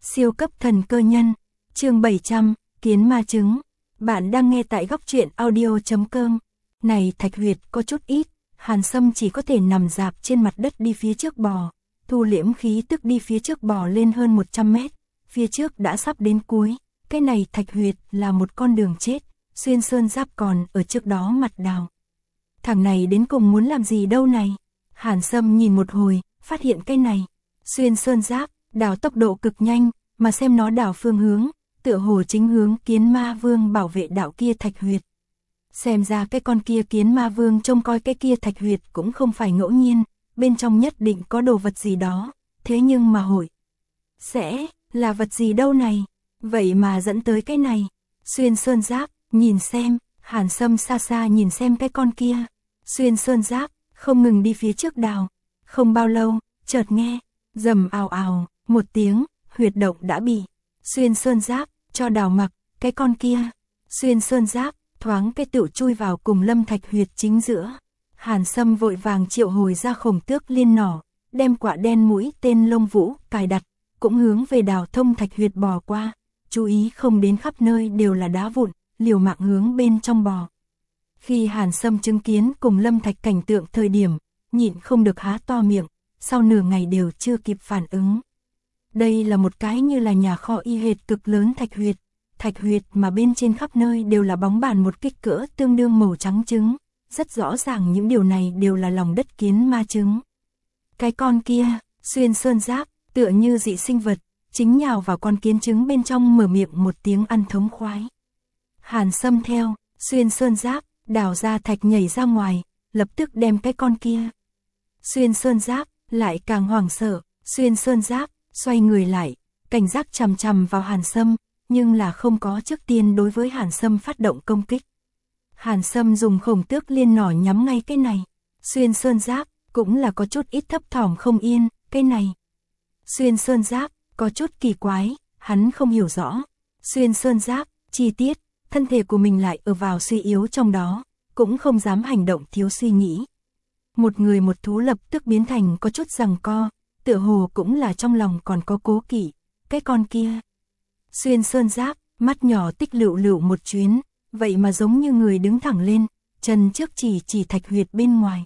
Siêu cấp thần cơ nhân, chương 700, kiến ma trứng. Bạn đang nghe tại góc truyện audio.com. Này Thạch Huyệt có chút ít, Hàn Sâm chỉ có thể nằm rạp trên mặt đất đi phía trước bò, thu liễm khí tức đi phía trước bò lên hơn 100 mét, phía trước đã sắp đến cuối, cái này Thạch Huyệt là một con đường chết, xuyên sơn giáp còn ở trước đó mặt đào. Thằng này đến cùng muốn làm gì đâu này? Hàn Sâm nhìn một hồi, phát hiện cái này, xuyên sơn giáp, đảo tốc độ cực nhanh, mà xem nó đảo phương hướng, tựa hồ chính hướng kiến ma vương bảo vệ đạo kia Thạch Huyệt. Xem ra cái con kia kiến ma vương trông coi cái kia Thạch Huyệt cũng không phải ngẫu nhiên, bên trong nhất định có đồ vật gì đó, thế nhưng mà hỏi, sẽ là vật gì đâu này, vậy mà dẫn tới cái này, xuyên sơn giáp, nhìn xem, Hàn Sâm xa xa nhìn xem cái con kia, xuyên sơn giáp, không ngừng đi phía trước đào, không bao lâu, chợt nghe, rầm ào ào, một tiếng, huyệt động đã bị xuyên sơn giáp cho đào mặc, cái con kia, xuyên sơn giáp, thoáng cái tựu chui vào cùng Lâm Thạch Huyệt chính giữa. Hàn Sâm vội vàng triệu hồi ra Khổng Tước Liên nỏ, đem quả đen mũi tên Lông Vũ cài đặt, cũng hướng về đào thông Thạch Huyệt bò qua, chú ý không đến khắp nơi đều là đá vụn, liều mạng hướng bên trong bò. Khi Hàn Sâm chứng kiến cùng Lâm Thạch cảnh tượng thời điểm, nhịn không được há to miệng, sau nửa ngày đều chưa kịp phản ứng. Đây là một cái như là nhà kho y hệt cực lớn Thạch Huyệt mà bên trên khắp nơi đều là bóng bàn một kích cỡ tương đương màu trắng trứng, rất rõ ràng những điều này đều là lòng đất kiến ma trứng. Cái con kia, xuyên sơn giáp, tựa như dị sinh vật, chính nhào vào con kiến trứng bên trong mở miệng một tiếng ăn thống khoái. Hàn Sâm theo, xuyên sơn giáp, đào ra thạch nhảy ra ngoài, lập tức đem cái con kia. Xuyên sơn giáp, lại càng hoảng sợ, xuyên sơn giáp, xoay người lại, cảnh giác chằm chằm vào Hàn Sâm, nhưng là không có trước tiên đối với Hàn Sâm phát động công kích. Hàn Sâm dùng Khổng Tước Liên nỏ nhắm ngay cái này, xuyên sơn giáp, cũng là có chút ít thấp thỏm không yên, cái này. Xuyên sơn giáp, có chút kỳ quái, hắn không hiểu rõ. Xuyên sơn giáp, chi tiết, thân thể của mình lại ở vào suy yếu trong đó, cũng không dám hành động thiếu suy nghĩ. Một người một thú lập tức biến thành có chút giằng co, tựa hồ cũng là trong lòng còn có cố kỵ, cái con kia. Xuyên sơn giáp, mắt nhỏ tích lựu lựu một chuyến, vậy mà giống như người đứng thẳng lên, chân trước chỉ Thạch Huyệt bên ngoài.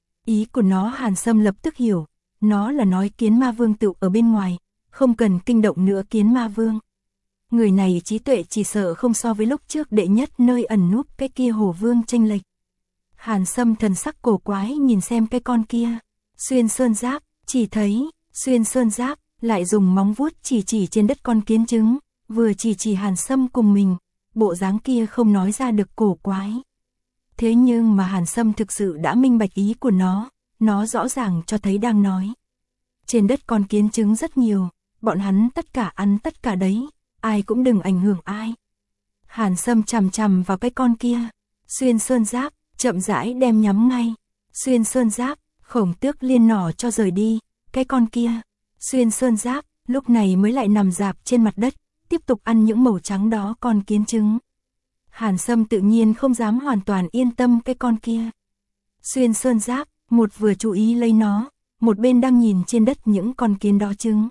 Ý của nó Hàn Sâm lập tức hiểu, nó là nói kiến ma vương tựu ở bên ngoài, không cần kinh động nữa kiến ma vương. Người này trí tuệ chỉ sợ không so với lúc trước đệ nhất nơi ẩn núp cái kia hổ vương chênh lệch. Hàn Sâm thần sắc cổ quái nhìn xem cái con kia, xuyên sơn giáp, chỉ thấy, xuyên sơn giáp, lại dùng móng vuốt chỉ trên đất con kiến trứng, vừa chỉ Hàn Sâm cùng mình, bộ dáng kia không nói ra được cổ quái. Thế nhưng mà Hàn Sâm thực sự đã minh bạch ý của nó rõ ràng cho thấy đang nói. Trên đất con kiến trứng rất nhiều, bọn hắn tất cả ăn tất cả đấy, ai cũng đừng ảnh hưởng ai. Hàn Sâm chằm chằm vào cái con kia, xuyên sơn giáp, chậm rãi đem nhắm ngay, xuyên sơn giáp, Khổng Tước Liên nỏ cho rời đi, cái con kia, xuyên sơn giáp, lúc này mới lại nằm rạp trên mặt đất, tiếp tục ăn những màu trắng đó con kiến trứng. Hàn Sâm tự nhiên không dám hoàn toàn yên tâm cái con kia. Xuyên sơn giáp, một vừa chú ý lấy nó, một bên đang nhìn trên đất những con kiến đó trứng.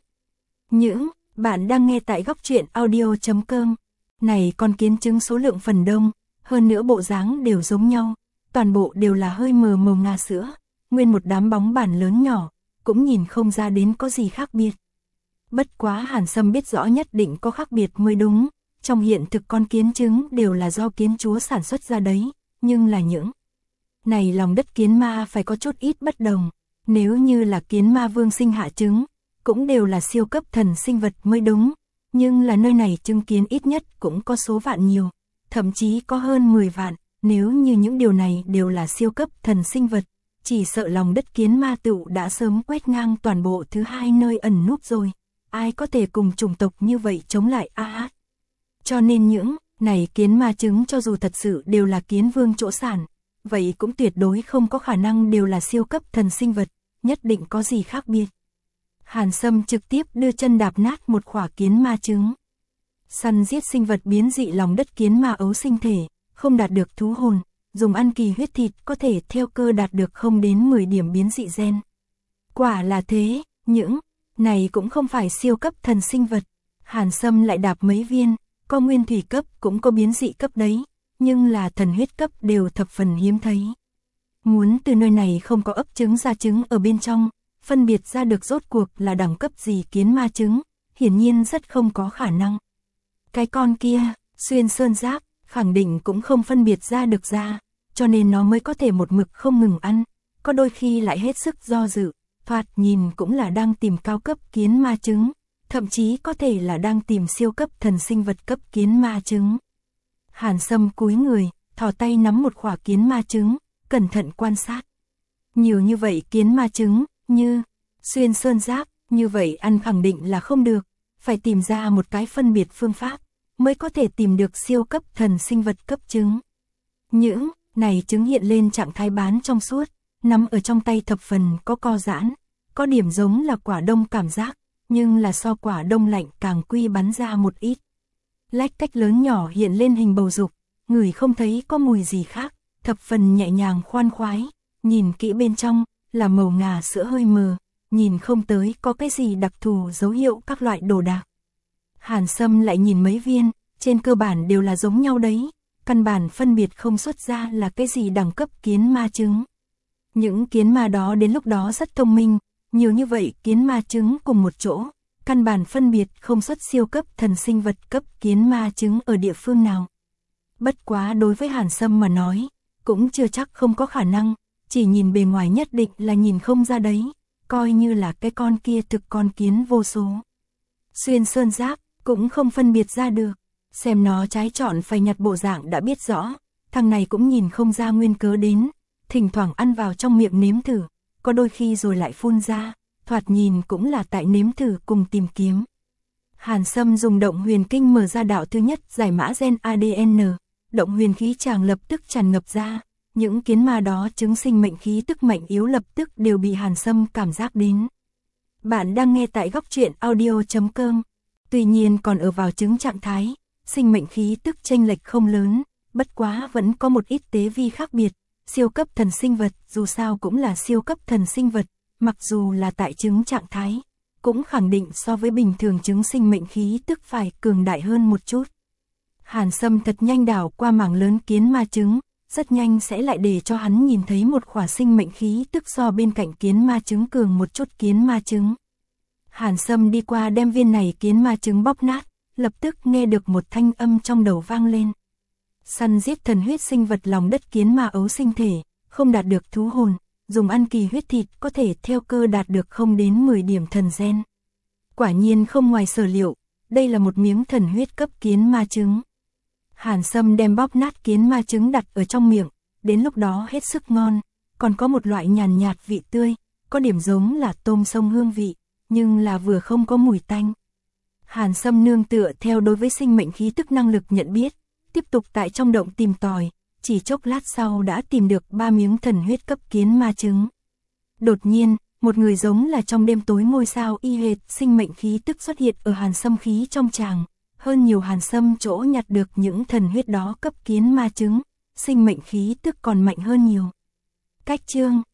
Bạn đang nghe tại góc truyện audio.com. Này con kiến trứng số lượng phần đông, hơn nữa bộ dáng đều giống nhau, toàn bộ đều là hơi mờ màu ngà sữa, nguyên một đám bóng bản lớn nhỏ, cũng nhìn không ra đến có gì khác biệt. Bất quá Hàn Sâm biết rõ nhất định có khác biệt mới đúng, trong hiện thực con kiến trứng đều là do kiến chúa sản xuất ra đấy, nhưng là những này lòng đất kiến ma phải có chút ít bất đồng, nếu như là kiến ma vương sinh hạ trứng, cũng đều là siêu cấp thần sinh vật mới đúng, nhưng là nơi này chứng kiến ít nhất cũng có số vạn nhiều, thậm chí có hơn 10 vạn, nếu như những điều này đều là siêu cấp thần sinh vật, chỉ sợ lòng đất kiến ma tựu đã sớm quét ngang toàn bộ thứ hai nơi ẩn núp rồi, ai có thể cùng chủng tộc như vậy chống lại a. Cho nên những này kiến ma trứng cho dù thật sự đều là kiến vương chỗ sản, vậy cũng tuyệt đối không có khả năng đều là siêu cấp thần sinh vật, nhất định có gì khác biệt. Hàn Sâm trực tiếp đưa chân đạp nát một quả kiến ma trứng. Săn giết sinh vật biến dị lòng đất kiến ma ấu sinh thể, không đạt được thú hồn, dùng ăn kỳ huyết thịt có thể theo cơ đạt được không đến 10 điểm biến dị gen. Quả là thế, những này cũng không phải siêu cấp thần sinh vật. Hàn Sâm lại đạp mấy viên, có nguyên thủy cấp cũng có biến dị cấp đấy, nhưng là thần huyết cấp đều thập phần hiếm thấy. Muốn từ nơi này không có ấp trứng ra trứng ở bên trong, phân biệt ra được rốt cuộc là đẳng cấp gì kiến ma trứng, hiển nhiên rất không có khả năng. Cái con kia, xuyên sơn giáp, khẳng định cũng không phân biệt ra được ra, cho nên nó mới có thể một mực không ngừng ăn, có đôi khi lại hết sức do dự, thoạt nhìn cũng là đang tìm cao cấp kiến ma trứng, thậm chí có thể là đang tìm siêu cấp thần sinh vật cấp kiến ma trứng. Hàn Sâm cúi người, thò tay nắm một quả kiến ma trứng, cẩn thận quan sát. Nhiều như vậy kiến ma trứng, như xuyên sơn giáp, như vậy ăn khẳng định là không được, phải tìm ra một cái phân biệt phương pháp, mới có thể tìm được siêu cấp thần sinh vật cấp trứng. Những này trứng hiện lên trạng thái bán trong suốt, nắm ở trong tay thập phần có co giãn, có điểm giống là quả đông cảm giác, nhưng là so quả đông lạnh càng quy bắn ra một ít. Lách cách lớn nhỏ hiện lên hình bầu dục, người không thấy có mùi gì khác, thập phần nhẹ nhàng khoan khoái, nhìn kỹ bên trong là màu ngà sữa hơi mờ, nhìn không tới có cái gì đặc thù dấu hiệu các loại đồ đạc. Hàn Sâm lại nhìn mấy viên, trên cơ bản đều là giống nhau đấy, căn bản phân biệt không xuất ra là cái gì đẳng cấp kiến ma trứng. Những kiến ma đó đến lúc đó rất thông minh, nhiều như vậy kiến ma trứng cùng một chỗ, căn bản phân biệt không xuất siêu cấp thần sinh vật cấp kiến ma trứng ở địa phương nào. Bất quá đối với Hàn Sâm mà nói, cũng chưa chắc không có khả năng, chỉ nhìn bề ngoài nhất định là nhìn không ra đấy, coi như là cái con kia thực con kiến vô số. Xuyên sơn giáp, cũng không phân biệt ra được, xem nó trái trọn phải nhặt bộ dạng đã biết rõ, thằng này cũng nhìn không ra nguyên cớ đến, thỉnh thoảng ăn vào trong miệng nếm thử, có đôi khi rồi lại phun ra, thoạt nhìn cũng là tại nếm thử cùng tìm kiếm. Hàn Sâm dùng động huyền kinh mở ra đạo thứ nhất giải mã gen ADN, động huyền khí chàng lập tức tràn ngập ra, những kiến ma đó chứng sinh mệnh khí tức mạnh yếu lập tức đều bị Hàn Sâm cảm giác đến. Bạn đang nghe tại góc truyện audio.com, tuy nhiên còn ở vào chứng trạng thái, sinh mệnh khí tức chênh lệch không lớn, bất quá vẫn có một ít tế vi khác biệt, siêu cấp thần sinh vật dù sao cũng là siêu cấp thần sinh vật, mặc dù là tại chứng trạng thái, cũng khẳng định so với bình thường chứng sinh mệnh khí tức phải cường đại hơn một chút. Hàn Sâm thật nhanh đảo qua mảng lớn kiến ma trứng, rất nhanh sẽ lại để cho hắn nhìn thấy một khỏa sinh mệnh khí tức so bên cạnh kiến ma trứng cường một chút kiến ma trứng. Hàn Sâm đi qua đem viên này kiến ma trứng bóp nát, lập tức nghe được một thanh âm trong đầu vang lên. Săn giết thần huyết sinh vật lòng đất kiến ma ấu sinh thể, không đạt được thú hồn, dùng ăn kỳ huyết thịt có thể theo cơ đạt được 0 đến 10 điểm thần gen. Quả nhiên không ngoài sở liệu, đây là một miếng thần huyết cấp kiến ma trứng. Hàn Sâm đem bóp nát kiến ma trứng đặt ở trong miệng, đến lúc đó hết sức ngon, còn có một loại nhàn nhạt vị tươi, có điểm giống là tôm sông hương vị, nhưng là vừa không có mùi tanh. Hàn Sâm nương tựa theo đối với sinh mệnh khí tức năng lực nhận biết, tiếp tục tại trong động tìm tòi, chỉ chốc lát sau đã tìm được 3 miếng thần huyết cấp kiến ma trứng. Đột nhiên, một người giống là trong đêm tối ngôi sao y hệt sinh mệnh khí tức xuất hiện ở Hàn Sâm khí trong tràng, hơn nhiều Hàn Sâm chỗ nhặt được những thần huyết đó cấp kiến ma trứng, sinh mệnh khí tức còn mạnh hơn nhiều. Cách chương